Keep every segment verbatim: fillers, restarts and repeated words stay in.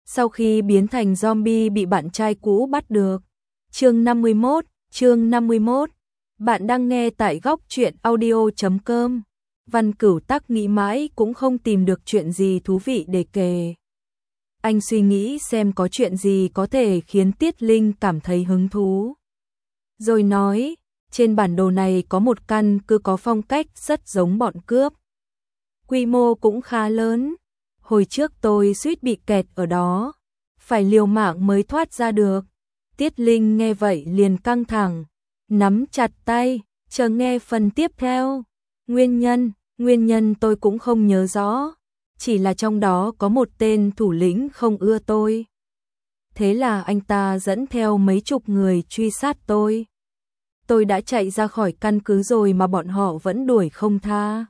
sau khi biến thành zombie bị bạn trai cũ bắt được. Chương năm mươi mốt, chương năm mươi mốt. Bạn đang nghe tại góc truyện audio chấm com. Văn Cửu Tắc nghĩ mãi cũng không tìm được chuyện gì thú vị để kể. Anh suy nghĩ xem có chuyện gì có thể khiến Tiết Linh cảm thấy hứng thú. Rồi nói, trên bản đồ này có một căn cứ có phong cách rất giống bọn cướp. Quy mô cũng khá lớn. Hồi trước tôi suýt bị kẹt ở đó, phải liều mạng mới thoát ra được. Tiết Linh nghe vậy liền căng thẳng, nắm chặt tay, chờ nghe phần tiếp theo. Nguyên nhân, nguyên nhân tôi cũng không nhớ rõ, chỉ là trong đó có một tên thủ lĩnh không ưa tôi. Thế là anh ta dẫn theo mấy chục người truy sát tôi. Tôi đã chạy ra khỏi căn cứ rồi mà bọn họ vẫn đuổi không tha.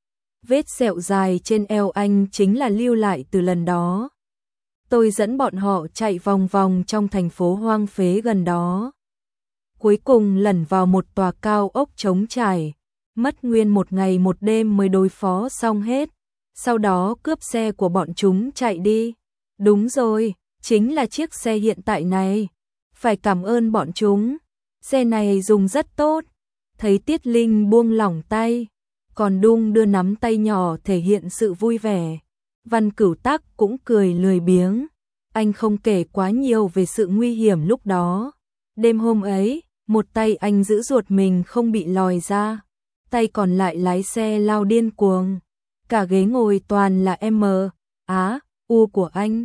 Vết sẹo dài trên eo anh chính là lưu lại từ lần đó. Tôi dẫn bọn họ chạy vòng vòng trong thành phố hoang phế gần đó. Cuối cùng lẩn vào một tòa cao ốc trống trải, mất nguyên một ngày một đêm mới đối phó xong hết. Sau đó cướp xe của bọn chúng chạy đi. Đúng rồi, chính là chiếc xe hiện tại này. Phải cảm ơn bọn chúng, xe này dùng rất tốt. Thấy Tiết Linh buông lỏng tay, còn đung đưa nắm tay nhỏ thể hiện sự vui vẻ. Văn Cửu Tắc cũng cười lười biếng. Anh không kể quá nhiều về sự nguy hiểm lúc đó. Đêm hôm ấy, một tay anh giữ ruột mình không bị lòi ra, tay còn lại lái xe lao điên cuồng. Cả ghế ngồi toàn là M, Á, U của anh.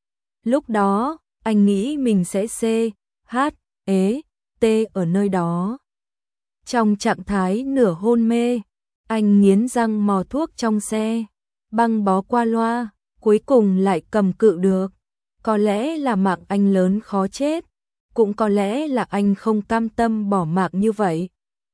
Lúc đó, anh nghĩ mình sẽ C, H, E, T ở nơi đó. Trong trạng thái nửa hôn mê, anh nghiến răng mò thuốc trong xe, băng bó qua loa, cuối cùng lại cầm cự được. Có lẽ là mạng anh lớn khó chết, cũng có lẽ là anh không cam tâm bỏ mạng như vậy.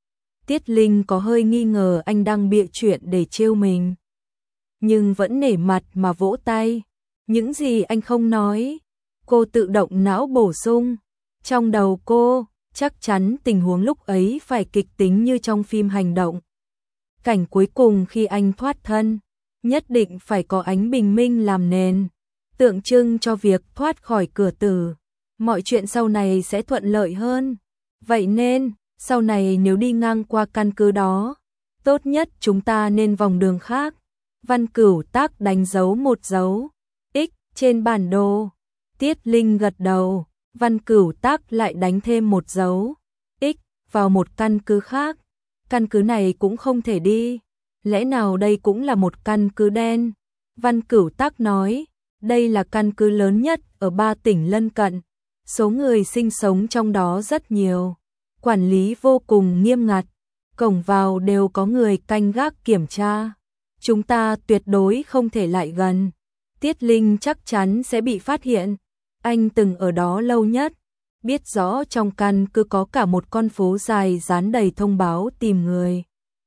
Tiết Linh có hơi nghi ngờ anh đang bịa chuyện để trêu mình, nhưng vẫn nể mặt mà vỗ tay. Những gì anh không nói, cô tự động não bổ sung. Trong đầu cô, chắc chắn tình huống lúc ấy phải kịch tính như trong phim hành động. Cảnh cuối cùng khi anh thoát thân, nhất định phải có ánh bình minh làm nền, tượng trưng cho việc thoát khỏi cửa tử. Mọi chuyện sau này sẽ thuận lợi hơn. Vậy nên, sau này nếu đi ngang qua căn cứ đó, tốt nhất chúng ta nên vòng đường khác. Văn Cửu Tắc đánh dấu một dấu X trên bản đồ. Tiết Linh gật đầu. Văn Cửu Tắc lại đánh thêm một dấu X vào một căn cứ khác. Căn cứ này cũng không thể đi. Lẽ nào đây cũng là một căn cứ đen? Văn Cửu Tắc nói, đây là căn cứ lớn nhất ở ba tỉnh lân cận. Số người sinh sống trong đó rất nhiều. Quản lý vô cùng nghiêm ngặt. Cổng vào đều có người canh gác kiểm tra. Chúng ta tuyệt đối không thể lại gần. Tiết Linh chắc chắn sẽ bị phát hiện. Anh từng ở đó lâu nhất, biết rõ trong căn cứ có cả một con phố dài dán đầy thông báo tìm người.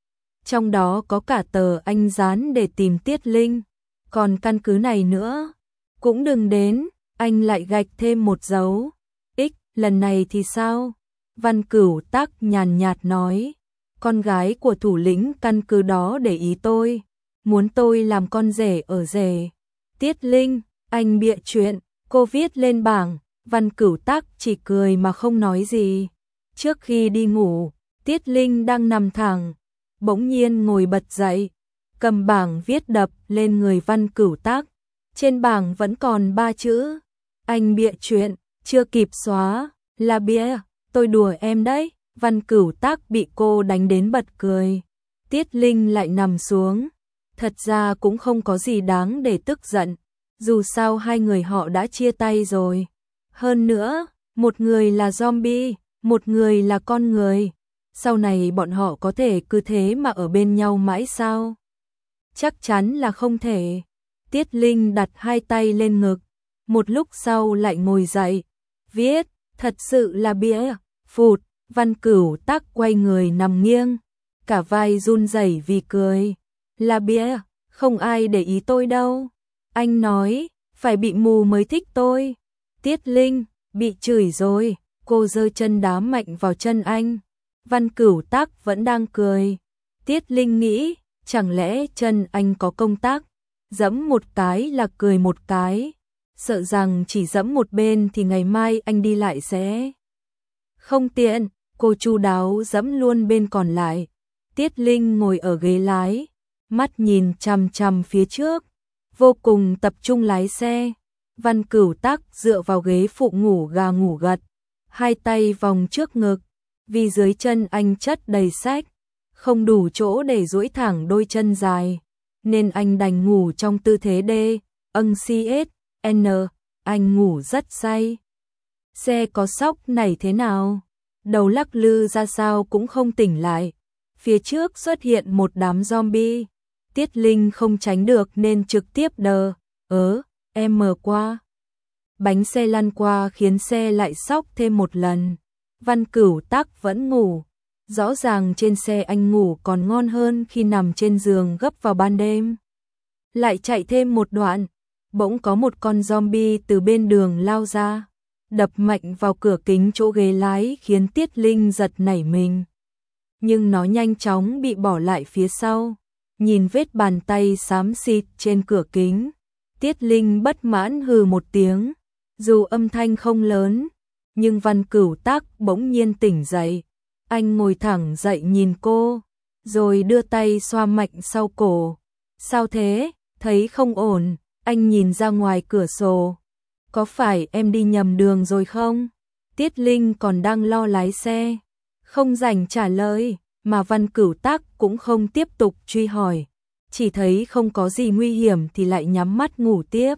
Trong đó có cả tờ anh dán để tìm Tiết Linh. Còn căn cứ này nữa, cũng đừng đến. Anh lại gạch thêm một dấu X. Lần này thì sao? Văn Cửu Tắc nhàn nhạt nói, con gái của thủ lĩnh căn cứ đó để ý tôi, muốn tôi làm con rể ở rể. Tiết Linh, anh bịa chuyện. Cô viết lên bảng. Văn Cửu Tắc chỉ cười mà không nói gì. Trước khi đi ngủ, Tiết Linh đang nằm thẳng, bỗng nhiên ngồi bật dậy, cầm bảng viết đập lên người Văn Cửu Tắc. Trên bảng vẫn còn ba chữ, anh bịa chuyện, chưa kịp xóa, là bịa, tôi đùa em đấy. Văn Cửu Tắc bị cô đánh đến bật cười. Tiết Linh lại nằm xuống. Thật ra cũng không có gì đáng để tức giận. Dù sao hai người họ đã chia tay rồi. Hơn nữa, một người là zombie, một người là con người. Sau này bọn họ có thể cứ thế mà ở bên nhau mãi sao? Chắc chắn là không thể. Tiết Linh đặt hai tay lên ngực, một lúc sau lại ngồi dậy, viết, thật sự là bịa, phụt. Văn Cửu Tắc quay người nằm nghiêng, cả vai run rẩy vì cười. Là bịa, không ai để ý tôi đâu. Anh nói, phải bị mù mới thích tôi. Tiết Linh, bị chửi rồi. Cô giơ chân đá mạnh vào chân anh. Văn Cửu Tắc vẫn đang cười. Tiết Linh nghĩ, chẳng lẽ chân anh có công tắc, dẫm một cái là cười một cái. sợ rằng chỉ dẫm một bên thì ngày mai anh đi lại sẽ không tiện, cô chu đáo dẫm luôn bên còn lại. Tiết Linh ngồi ở ghế lái, mắt nhìn chằm chằm phía trước, vô cùng tập trung lái xe. Văn Cửu Tắc dựa vào ghế phụ ngủ gà ngủ gật, hai tay vòng trước ngực, vì dưới chân anh chất đầy sách, không đủ chỗ để duỗi thẳng đôi chân dài, nên anh đành ngủ trong tư thế D, âng C S N, anh ngủ rất say. Xe có sóc nảy thế nào, đầu lắc lư ra sao cũng không tỉnh lại. Phía trước xuất hiện một đám zombie, Tiết Linh không tránh được nên trực tiếp đờ, ớ, em mờ qua. Bánh xe lăn qua khiến xe lại sóc thêm một lần. Văn Cửu Tắc vẫn ngủ, rõ ràng trên xe anh ngủ còn ngon hơn khi nằm trên giường gấp vào ban đêm. Lại chạy thêm một đoạn, bỗng có một con zombie từ bên đường lao ra, đập mạnh vào cửa kính chỗ ghế lái khiến Tiết Linh giật nảy mình. Nhưng nó nhanh chóng bị bỏ lại phía sau, nhìn vết bàn tay xám xịt trên cửa kính. Tiết Linh bất mãn hừ một tiếng, dù âm thanh không lớn, nhưng Văn Cửu Tắc bỗng nhiên tỉnh dậy. Anh ngồi thẳng dậy nhìn cô, rồi đưa tay xoa mạnh sau cổ. Sao thế, thấy không ổn, anh nhìn ra ngoài cửa sổ. Có phải em đi nhầm đường rồi không? Tiết Linh còn đang lo lái xe, không rảnh trả lời, mà Văn Cửu Tắc cũng không tiếp tục truy hỏi. Chỉ thấy không có gì nguy hiểm thì lại nhắm mắt ngủ tiếp.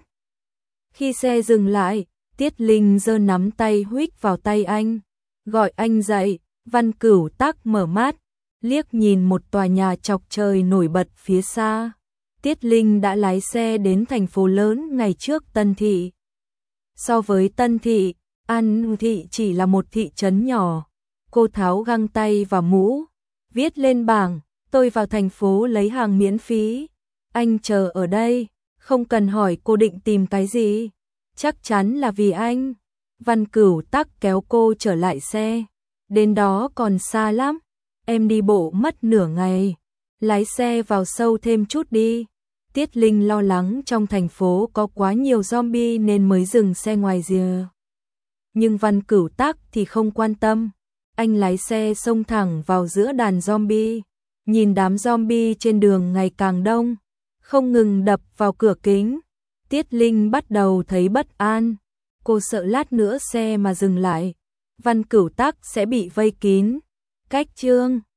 Khi xe dừng lại, Tiết Linh giơ nắm tay huých vào tay anh, gọi anh dậy. Văn Cửu Tắc mở mắt, liếc nhìn một tòa nhà chọc trời nổi bật phía xa. Tiết Linh đã lái xe đến thành phố lớn ngày trước Tân Thị. So với Tân Thị, An Thị chỉ là một thị trấn nhỏ. Cô tháo găng tay và mũ, viết lên bảng, tôi vào thành phố lấy hàng miễn phí. Anh chờ ở đây, không cần hỏi cô định tìm cái gì. Chắc chắn là vì anh. Văn Cửu Tắc kéo cô trở lại xe. Đến đó còn xa lắm, em đi bộ mất nửa ngày. Lái xe vào sâu thêm chút đi. Tiết Linh lo lắng trong thành phố có quá nhiều zombie nên mới dừng xe ngoài rìa. Nhưng Văn Cửu Tắc thì không quan tâm. Anh lái xe xông thẳng vào giữa đàn zombie. Nhìn đám zombie trên đường ngày càng đông, không ngừng đập vào cửa kính. Tiết Linh bắt đầu thấy bất an. Cô sợ lát nữa xe mà dừng lại, Văn Cửu Tắc sẽ bị vây kín. Cách chương